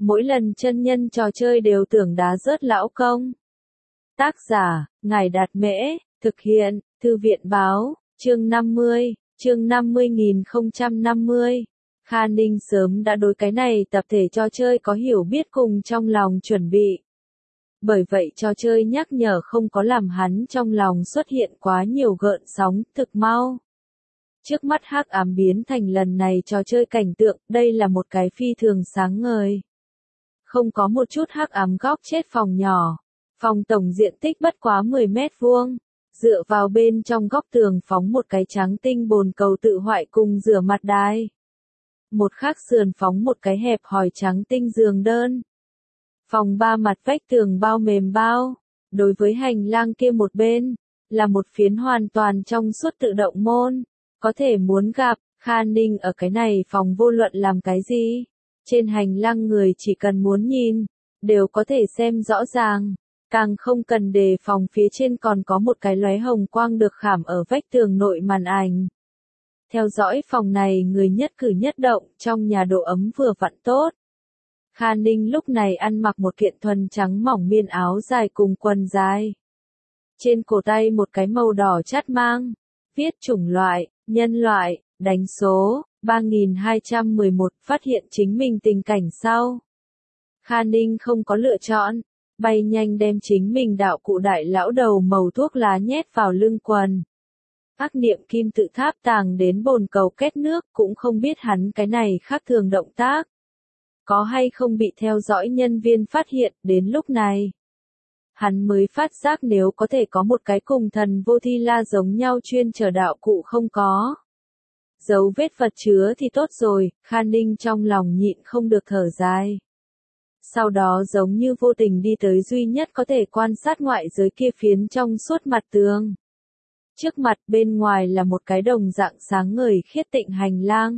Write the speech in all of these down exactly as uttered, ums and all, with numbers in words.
Mỗi lần chân nhân trò chơi đều tưởng đá rớt lão công. Tác giả, Ngài Đạt Mễ, thực hiện, Thư viện Báo, chương năm mươi, chương năm mươi nghìn không trăm năm mươi. Kha Ninh sớm đã đối cái này tập thể trò chơi có hiểu biết cùng trong lòng chuẩn bị. Bởi vậy trò chơi nhắc nhở không có làm hắn trong lòng xuất hiện quá nhiều gợn sóng, thực mau. Trước mắt hắc ám biến thành lần này trò chơi cảnh tượng, đây là một cái phi thường sáng ngời. Không có một chút hắc ám góc chết phòng nhỏ. Phòng tổng diện tích bất quá mười mét vuông. Dựa vào bên trong góc tường phóng một cái trắng tinh bồn cầu tự hoại cùng rửa mặt đài. Một khác sườn phóng một cái hẹp hòi trắng tinh giường đơn. Phòng ba mặt vách tường bao mềm bao. Đối với hành lang kia một bên, là một phiến hoàn toàn trong suốt tự động môn. Có thể muốn gặp, Kha Ninh ở cái này phòng vô luận làm cái gì. Trên hành lang người chỉ cần muốn nhìn, đều có thể xem rõ ràng. Càng không cần đề phòng phía trên còn có một cái lóe hồng quang được khảm ở vách tường nội màn ảnh. Theo dõi phòng này người nhất cử nhất động trong nhà độ ấm vừa vặn tốt. Kha Ninh lúc này ăn mặc một kiện thuần trắng mỏng miên áo dài cùng quần dài. Trên cổ tay một cái màu đỏ chát mang, viết chủng loại, nhân loại, đánh số, ba nghìn hai trăm mười một, phát hiện chính mình tình cảnh sau. Kha Ninh không có lựa chọn, bay nhanh đem chính mình đạo cụ đại lão đầu màu thuốc lá nhét vào lưng quần. Ác niệm kim tự tháp tàng đến bồn cầu két nước cũng không biết hắn cái này khác thường động tác. Có hay không bị theo dõi nhân viên phát hiện đến lúc này. Hắn mới phát giác nếu có thể có một cái cùng thần vô thi la giống nhau chuyên chở đạo cụ không có. Dấu vết vật chứa thì tốt rồi, Kha Ninh trong lòng nhịn không được thở dài. Sau đó giống như vô tình đi tới duy nhất có thể quan sát ngoại giới kia phiến trong suốt mặt tường. Trước mặt bên ngoài là một cái đồng dạng sáng ngời khiết tịnh hành lang.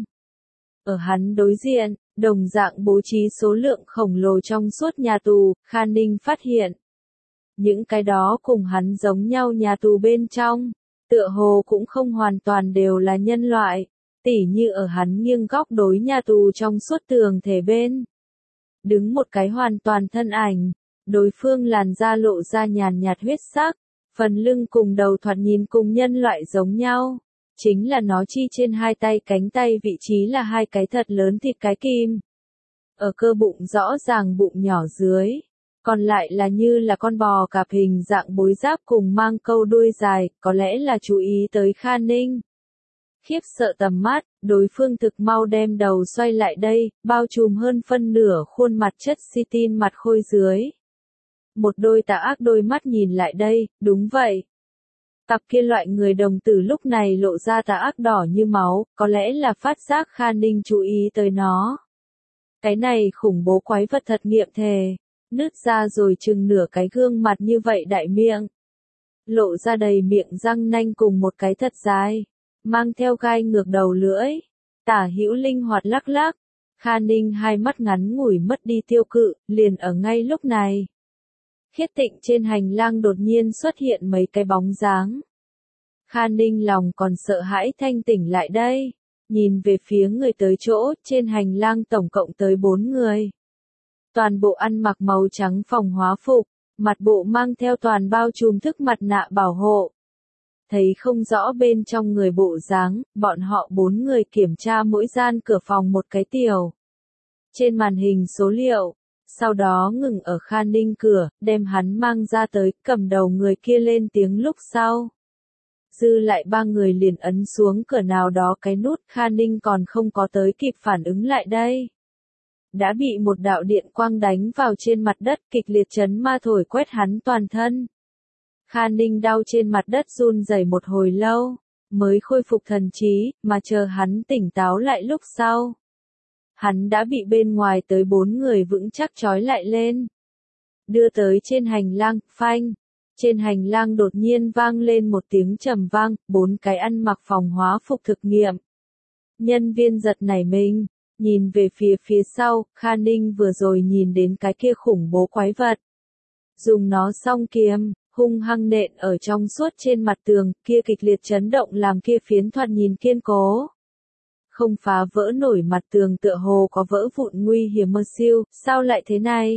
Ở hắn đối diện, đồng dạng bố trí số lượng khổng lồ trong suốt nhà tù, Kha Ninh phát hiện. Những cái đó cùng hắn giống nhau nhà tù bên trong, tựa hồ cũng không hoàn toàn đều là nhân loại, tỉ như ở hắn nghiêng góc đối nhà tù trong suốt tường thể bên. Đứng một cái hoàn toàn thân ảnh, đối phương làn da lộ ra nhàn nhạt huyết sắc, phần lưng cùng đầu thoạt nhìn cùng nhân loại giống nhau, chính là nó chi trên hai tay cánh tay vị trí là hai cái thật lớn thịt cái kim. Ở cơ bụng rõ ràng bụng nhỏ dưới, còn lại là như là con bò cạp hình dạng bối giáp cùng mang câu đuôi dài, có lẽ là chú ý tới Kha Ninh. Khiếp sợ tầm mắt, đối phương thực mau đem đầu xoay lại đây, bao trùm hơn phân nửa khuôn mặt chất si tin mặt khôi dưới. Một đôi tà ác đôi mắt nhìn lại đây, đúng vậy. Cặp kia loại người đồng tử lúc này lộ ra tà ác đỏ như máu, có lẽ là phát giác Kha Ninh chú ý tới nó. Cái này khủng bố quái vật thật nghiệm thề, nứt ra rồi chừng nửa cái gương mặt như vậy đại miệng. Lộ ra đầy miệng răng nanh cùng một cái thật dài. Mang theo gai ngược đầu lưỡi, tả hữu linh hoạt lắc lắc, Kha Ninh hai mắt ngắn ngủi mất đi tiêu cự, liền ở ngay lúc này. Khiết tịnh trên hành lang đột nhiên xuất hiện mấy cái bóng dáng. Kha Ninh lòng còn sợ hãi thanh tỉnh lại đây, nhìn về phía người tới chỗ, trên hành lang tổng cộng tới bốn người. Toàn bộ ăn mặc màu trắng phòng hóa phục, mặt bộ mang theo toàn bao trùm thức mặt nạ bảo hộ. Thấy không rõ bên trong người bộ dáng, bọn họ bốn người kiểm tra mỗi gian cửa phòng một cái tiểu. Trên màn hình số liệu, sau đó ngừng ở Kha Ninh cửa, đem hắn mang ra tới, cầm đầu người kia lên tiếng lúc sau. Dư lại ba người liền ấn xuống cửa nào đó cái nút, Kha Ninh còn không có tới kịp phản ứng lại đây. Đã bị một đạo điện quang đánh vào trên mặt đất, kịch liệt chấn ma thổi quét hắn toàn thân. Kha Ninh đau trên mặt đất run rẩy một hồi lâu, mới khôi phục thần trí, mà chờ hắn tỉnh táo lại lúc sau. Hắn đã bị bên ngoài tới bốn người vững chắc trói lại lên. Đưa tới trên hành lang, phanh. Trên hành lang đột nhiên vang lên một tiếng trầm vang, bốn cái ăn mặc phòng hóa phục thực nghiệm. Nhân viên giật nảy mình, nhìn về phía phía sau, Kha Ninh vừa rồi nhìn đến cái kia khủng bố quái vật. Dùng nó song kiếm, hung hăng nện ở trong suốt trên mặt tường, kia kịch liệt chấn động làm kia phiến thoạt nhìn kiên cố. không phá vỡ nổi mặt tường tựa hồ có vỡ vụn nguy hiểm mơ siêu, sao lại thế này?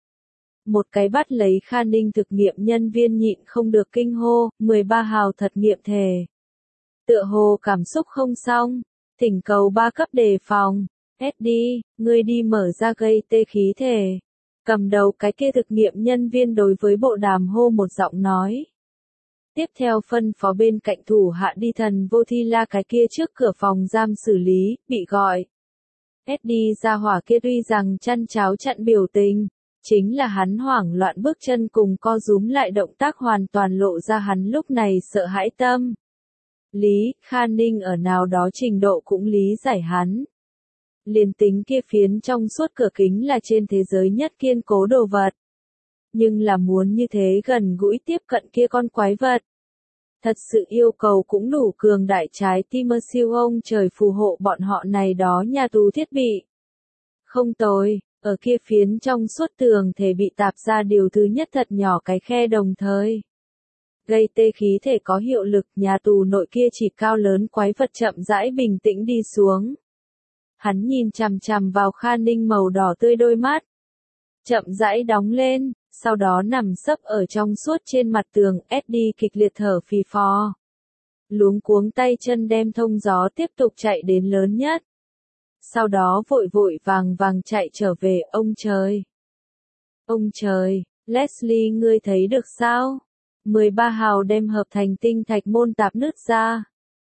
Một cái bắt lấy Kha Ninh thực nghiệm nhân viên nhịn không được kinh hô, mười ba hào thật nghiệm thể. Tựa hồ cảm xúc không xong, thỉnh cầu ba cấp đề phòng, Eddie, ngươi đi mở ra gây tê khí thể. Cầm đầu cái kia thực nghiệm nhân viên đối với bộ đàm hô một giọng nói. Tiếp theo phân phó bên cạnh thủ hạ đi thần vô thi la cái kia trước cửa phòng giam xử lý, bị gọi. Eddie ra hỏa kia tuy rằng chăn cháo chặn biểu tình, chính là hắn hoảng loạn bước chân cùng co rúm lại động tác hoàn toàn lộ ra hắn lúc này sợ hãi tâm. Lý, Kha Ninh ở nào đó trình độ cũng lý giải hắn. Liền tính kia phiến trong suốt cửa kính là trên thế giới nhất kiên cố đồ vật. Nhưng là muốn như thế gần gũi tiếp cận kia con quái vật. Thật sự yêu cầu cũng đủ cường đại trái tim mơ siêu ông trời phù hộ bọn họ này đó nhà tù thiết bị. Không tồi, ở kia phiến trong suốt tường thể bị tạp ra điều thứ nhất thật nhỏ cái khe đồng thời. Gây tê khí thể có hiệu lực, nhà tù nội kia chỉ cao lớn quái vật chậm rãi bình tĩnh đi xuống. Hắn nhìn chằm chằm vào Kha Ninh màu đỏ tươi đôi mắt. Chậm rãi đóng lên, sau đó nằm sấp ở trong suốt trên mặt tường, Eddie kịch liệt thở phì phò. Luống cuống tay chân đem thông gió tiếp tục chạy đến lớn nhất. Sau đó vội vội vàng vàng chạy trở về, ông trời. Ông trời, Leslie ngươi thấy được sao? mười ba hào đem hợp thành tinh thạch môn tạp nứt ra.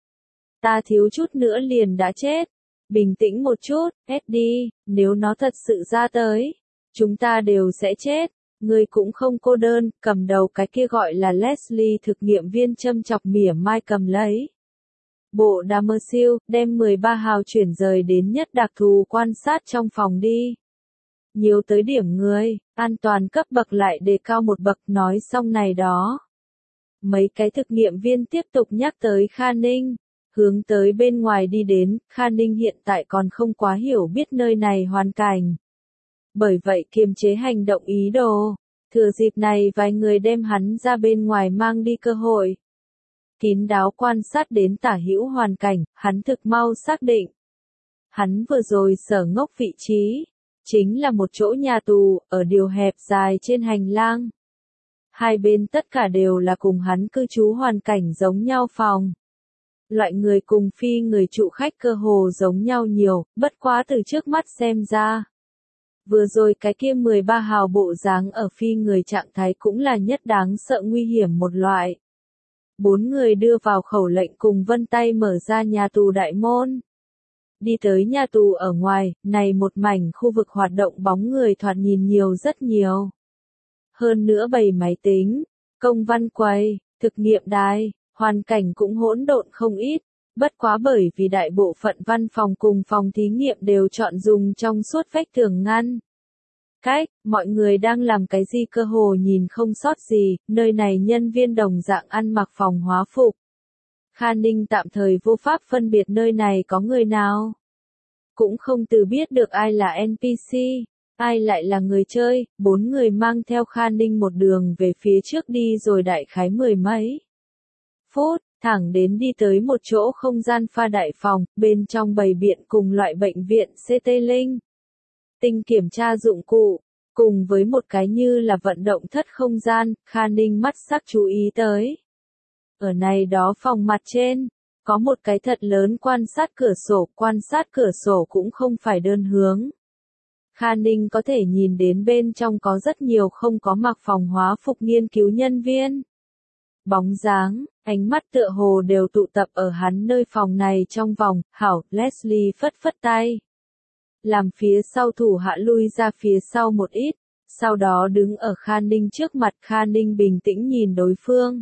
Ta thiếu chút nữa liền đã chết. Bình tĩnh một chút, Eddie, nếu nó thật sự ra tới, chúng ta đều sẽ chết. Ngươi cũng không cô đơn, cầm đầu cái kia gọi là Leslie thực nghiệm viên châm chọc mỉa mai cầm lấy. Bộ đàm mơ siêu, đem mười ba hào chuyển rời đến nhất đặc thù quan sát trong phòng đi. Nhiều tới điểm người, an toàn cấp bậc lại đề cao một bậc nói xong này đó. Mấy cái thực nghiệm viên tiếp tục nhắc tới Kha Ninh, hướng tới bên ngoài đi đến, Kha Ninh hiện tại còn không quá hiểu biết nơi này hoàn cảnh. Bởi vậy kiềm chế hành động ý đồ, thừa dịp này vài người đem hắn ra bên ngoài mang đi cơ hội. Kín đáo quan sát đến tả hữu hoàn cảnh, hắn thực mau xác định. Hắn vừa rồi sở ngốc vị trí, chính là một chỗ nhà tù, ở điều hẹp dài trên hành lang. Hai bên tất cả đều là cùng hắn cư trú hoàn cảnh giống nhau phòng. Loại người cùng phi người trụ khách cơ hồ giống nhau nhiều, bất quá từ trước mắt xem ra. Vừa rồi cái kia mười ba hào bộ dáng ở phi người trạng thái cũng là nhất đáng sợ nguy hiểm một loại. Bốn người đưa vào khẩu lệnh cùng vân tay mở ra nhà tù đại môn. Đi tới nhà tù ở ngoài, này một mảnh khu vực hoạt động bóng người thoạt nhìn nhiều rất nhiều. Hơn nữa bày máy tính, công văn quầy, thực nghiệm đài, hoàn cảnh cũng hỗn độn không ít. Bất quá bởi vì đại bộ phận văn phòng cùng phòng thí nghiệm đều chọn dùng trong suốt vách tường ngăn. Cách, mọi người đang làm cái gì cơ hồ nhìn không sót gì, nơi này nhân viên đồng dạng ăn mặc phòng hóa phục. Kha Ninh tạm thời vô pháp phân biệt nơi này có người nào. Cũng không từ biết được ai là en pê xê, ai lại là người chơi, bốn người mang theo Kha Ninh một đường về phía trước đi rồi đại khái mười mấy phút. Thẳng đến đi tới một chỗ không gian pha đại phòng, bên trong bày biện cùng loại bệnh viện xê tê Linh. Tinh kiểm tra dụng cụ, cùng với một cái như là vận động thất không gian, Kha Ninh mắt sắc chú ý tới. Ở này đó phòng mặt trên, có một cái thật lớn quan sát cửa sổ, quan sát cửa sổ cũng không phải đơn hướng. Kha Ninh có thể nhìn đến bên trong có rất nhiều không có mặc phòng hóa phục nghiên cứu nhân viên. Bóng dáng, ánh mắt tựa hồ đều tụ tập ở hắn nơi phòng này trong vòng, hảo, Leslie phất phất tay. Làm phía sau thủ hạ lui ra phía sau một ít, sau đó đứng ở Kha Ninh trước mặt, Kha Ninh bình tĩnh nhìn đối phương.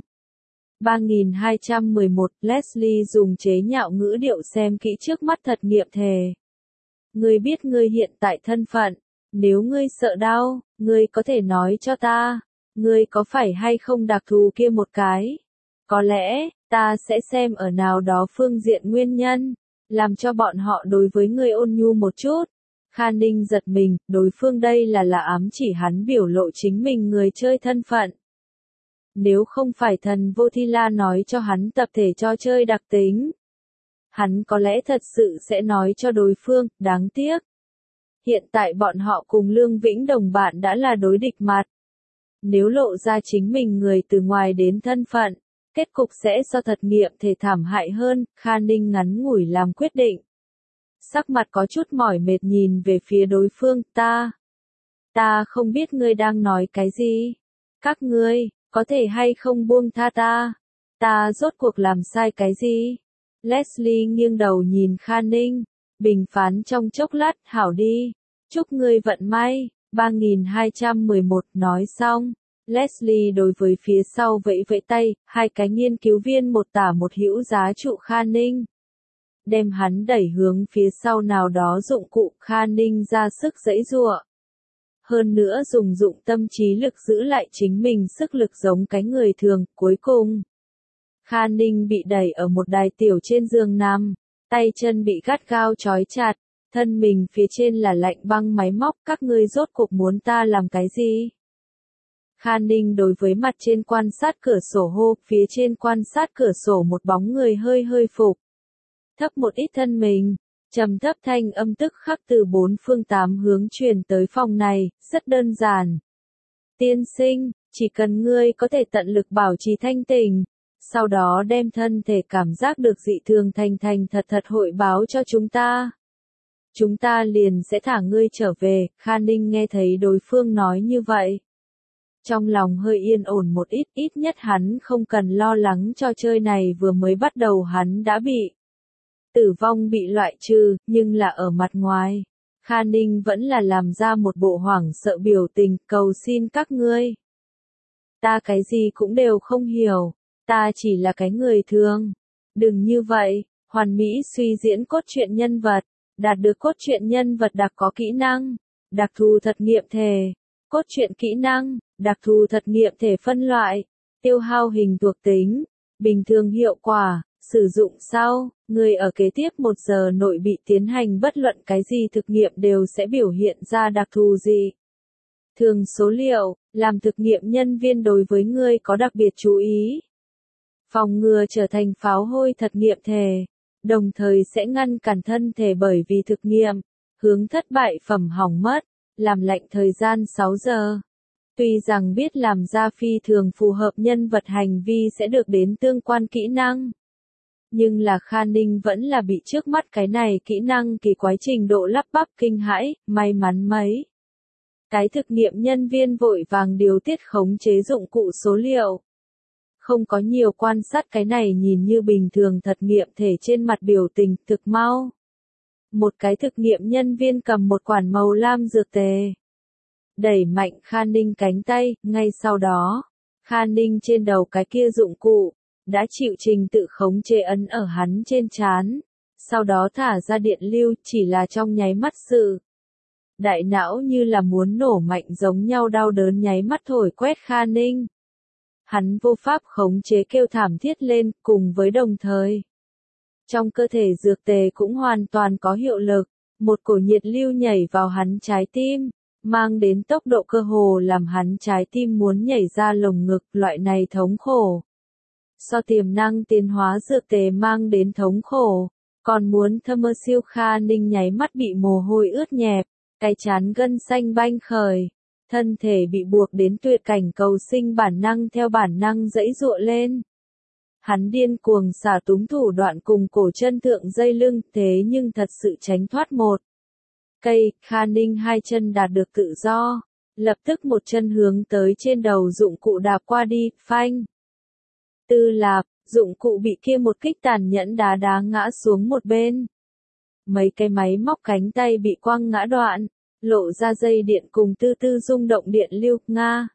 ba nghìn hai trăm mười một, Leslie dùng chế nhạo ngữ điệu xem kỹ trước mắt thật nghiệm thề. Ngươi biết ngươi hiện tại thân phận, nếu ngươi sợ đau, ngươi có thể nói cho ta. Ngươi có phải hay không đặc thù kia một cái? Có lẽ, ta sẽ xem ở nào đó phương diện nguyên nhân, làm cho bọn họ đối với ngươi ôn nhu một chút. Kha Ninh giật mình, đối phương đây là là ám chỉ hắn biểu lộ chính mình người chơi thân phận. Nếu không phải thần vô thi la nói cho hắn tập thể trò chơi đặc tính. hắn có lẽ thật sự sẽ nói cho đối phương, đáng tiếc. Hiện tại bọn họ cùng Lương Vĩnh Đồng bạn đã là đối địch mặt. Nếu lộ ra chính mình người từ ngoài đến thân phận, kết cục sẽ so thật nghiệm thể thảm hại hơn, Kha Ninh ngắn ngủi làm quyết định. Sắc mặt có chút mỏi mệt nhìn về phía đối phương, ta. Ta không biết ngươi đang nói cái gì. Các ngươi, có thể hay không buông tha ta? Ta rốt cuộc làm sai cái gì? Leslie nghiêng đầu nhìn Kha Ninh, bình phán trong chốc lát, hảo đi. Chúc ngươi vận may, ba nghìn hai trăm mười một nói xong. Leslie đối với phía sau vẫy vẫy tay, hai cái nghiên cứu viên một tả một hữu giá trụ Kha Ninh. Đem hắn đẩy hướng phía sau nào đó dụng cụ, Kha Ninh ra sức giãy giụa. Hơn nữa dùng dụng tâm trí lực giữ lại chính mình sức lực giống cái người thường, cuối cùng. Kha Ninh bị đẩy ở một đài tiểu trên giường nằm, tay chân bị gắt gao trói chặt, thân mình phía trên là lạnh băng máy móc, các ngươi rốt cuộc muốn ta làm cái gì? Kha Ninh đối với mặt trên quan sát cửa sổ hô, phía trên quan sát cửa sổ một bóng người hơi hơi phục. Thấp một ít thân mình, trầm thấp thanh âm tức khắc từ bốn phương tám hướng truyền tới phòng này, rất đơn giản. Tiên sinh, chỉ cần ngươi có thể tận lực bảo trì thanh tỉnh, sau đó đem thân thể cảm giác được dị thường thành thành thật thật hội báo cho chúng ta. Chúng ta liền sẽ thả ngươi trở về, Kha Ninh nghe thấy đối phương nói như vậy. Trong lòng hơi yên ổn một ít, ít nhất hắn không cần lo lắng trò chơi này vừa mới bắt đầu hắn đã bị tử vong bị loại trừ, nhưng là ở mặt ngoài. Kha Ninh vẫn là làm ra một bộ hoảng sợ biểu tình, cầu xin các ngươi. Ta cái gì cũng đều không hiểu, ta chỉ là cái người thường. Đừng như vậy, hoàn mỹ suy diễn cốt truyện nhân vật, đạt được cốt truyện nhân vật đặc có kỹ năng, đặc thù thật nghiệm thể, cốt truyện kỹ năng, đặc thù thật nghiệm thể phân loại, tiêu hao hình thuộc tính, bình thường hiệu quả. Sử dụng sau, người ở kế tiếp một giờ nội bị tiến hành bất luận cái gì thực nghiệm đều sẽ biểu hiện ra đặc thù gì. Thường số liệu, làm thực nghiệm nhân viên đối với người có đặc biệt chú ý. Phòng ngừa trở thành pháo hôi thật nghiệm thể, đồng thời sẽ ngăn cản thân thể bởi vì thực nghiệm, hướng thất bại phẩm hỏng mất, làm lạnh thời gian sáu giờ. Tuy rằng biết làm ra phi thường phù hợp nhân vật hành vi sẽ được đến tương quan kỹ năng. Nhưng là Kha Ninh vẫn là bị trước mắt cái này kỹ năng kỳ quái trình độ lắp bắp kinh hãi, may mắn mấy. Cái thực nghiệm nhân viên vội vàng điều tiết khống chế dụng cụ số liệu. Không có nhiều quan sát cái này nhìn như bình thường thật nghiệm thể trên mặt biểu tình thực mau. Một cái thực nghiệm nhân viên cầm một quản màu lam dược tề. Đẩy mạnh Kha Ninh cánh tay, ngay sau đó, Kha Ninh trên đầu cái kia dụng cụ đã chịu trình tự khống chế ấn ở hắn trên trán, sau đó thả ra điện lưu, chỉ là trong nháy mắt sự. Đại não như là muốn nổ mạnh giống nhau đau đớn nháy mắt thổi quét Kha Ninh. Hắn vô pháp khống chế kêu thảm thiết lên, cùng với đồng thời. Trong cơ thể dược tề cũng hoàn toàn có hiệu lực, một cổ nhiệt lưu nhảy vào hắn trái tim, mang đến tốc độ cơ hồ làm hắn trái tim muốn nhảy ra lồng ngực, loại này thống khổ. So tiềm năng tiến hóa dược tề mang đến thống khổ, còn muốn thâm mơ siêu Kha Ninh nháy mắt bị mồ hôi ướt nhẹp, cái chán gân xanh banh khởi, thân thể bị buộc đến tuyệt cảnh cầu sinh bản năng theo bản năng giãy giụa lên. Hắn điên cuồng xả túng thủ đoạn cùng cổ chân thượng dây lưng, thế nhưng thật sự tránh thoát một cây, Kha Ninh hai chân đạt được tự do, lập tức một chân hướng tới trên đầu dụng cụ đạp qua đi, phanh. Tư lạp, dụng cụ bị kia một kích tàn nhẫn đá đá ngã xuống một bên. Mấy cái máy móc cánh tay bị quăng ngã đoạn, lộ ra dây điện cùng tư tư rung động điện lưu, Nga.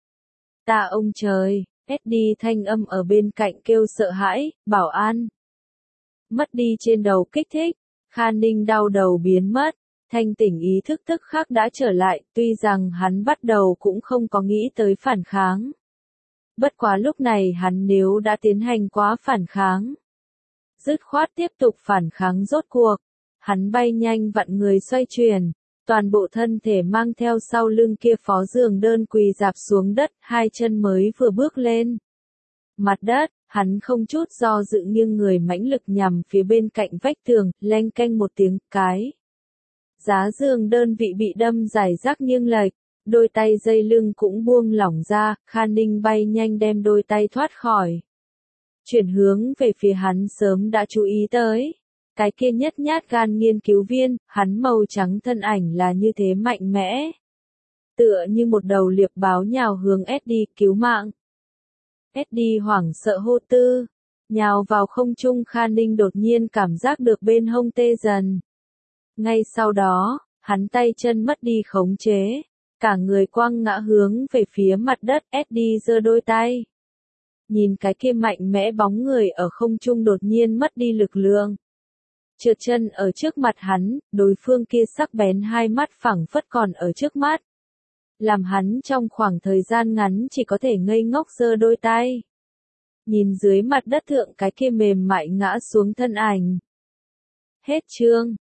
Ta ông trời, ét đê thanh âm ở bên cạnh kêu sợ hãi, bảo an. Mất đi trên đầu kích thích, Kha Ninh đau đầu biến mất, thanh tỉnh ý thức tức khắc đã trở lại, tuy rằng hắn bắt đầu cũng không có nghĩ tới phản kháng. Bất quá lúc này hắn nếu đã tiến hành quá phản kháng, dứt khoát tiếp tục phản kháng rốt cuộc, hắn bay nhanh vặn người xoay chuyển, toàn bộ thân thể mang theo sau lưng kia phó giường đơn quỳ dạp xuống đất, hai chân mới vừa bước lên. Mặt đất, Hắn không chút do dự nghiêng người mãnh lực nhằm phía bên cạnh vách tường, leng keng một tiếng, cái. Giá giường đơn vị bị đâm giải rác nghiêng lệch, đôi tay dây lưng cũng buông lỏng ra, Kha Ninh bay nhanh đem đôi tay thoát khỏi. Chuyển hướng về phía hắn sớm đã chú ý tới. Cái kia nhất nhát gan nghiên cứu viên, hắn màu trắng thân ảnh là như thế mạnh mẽ. Tựa như một đầu liệp báo nhào hướng Eddie cứu mạng. Eddie hoảng sợ hô tư. Nhào vào không trung, Kha Ninh đột nhiên cảm giác được bên hông tê dần. Ngay sau đó, hắn tay chân mất đi khống chế. Cả người quăng ngã hướng về phía mặt đất, Eddie giơ đôi tay. Nhìn cái kia mạnh mẽ bóng người ở không trung đột nhiên mất đi lực lượng. Trượt chân ở trước mặt hắn, đối phương kia sắc bén hai mắt phẳng phất còn ở trước mắt. Làm hắn trong khoảng thời gian ngắn chỉ có thể ngây ngốc giơ đôi tay. Nhìn dưới mặt đất thượng cái kia mềm mại ngã xuống thân ảnh. Hết chương.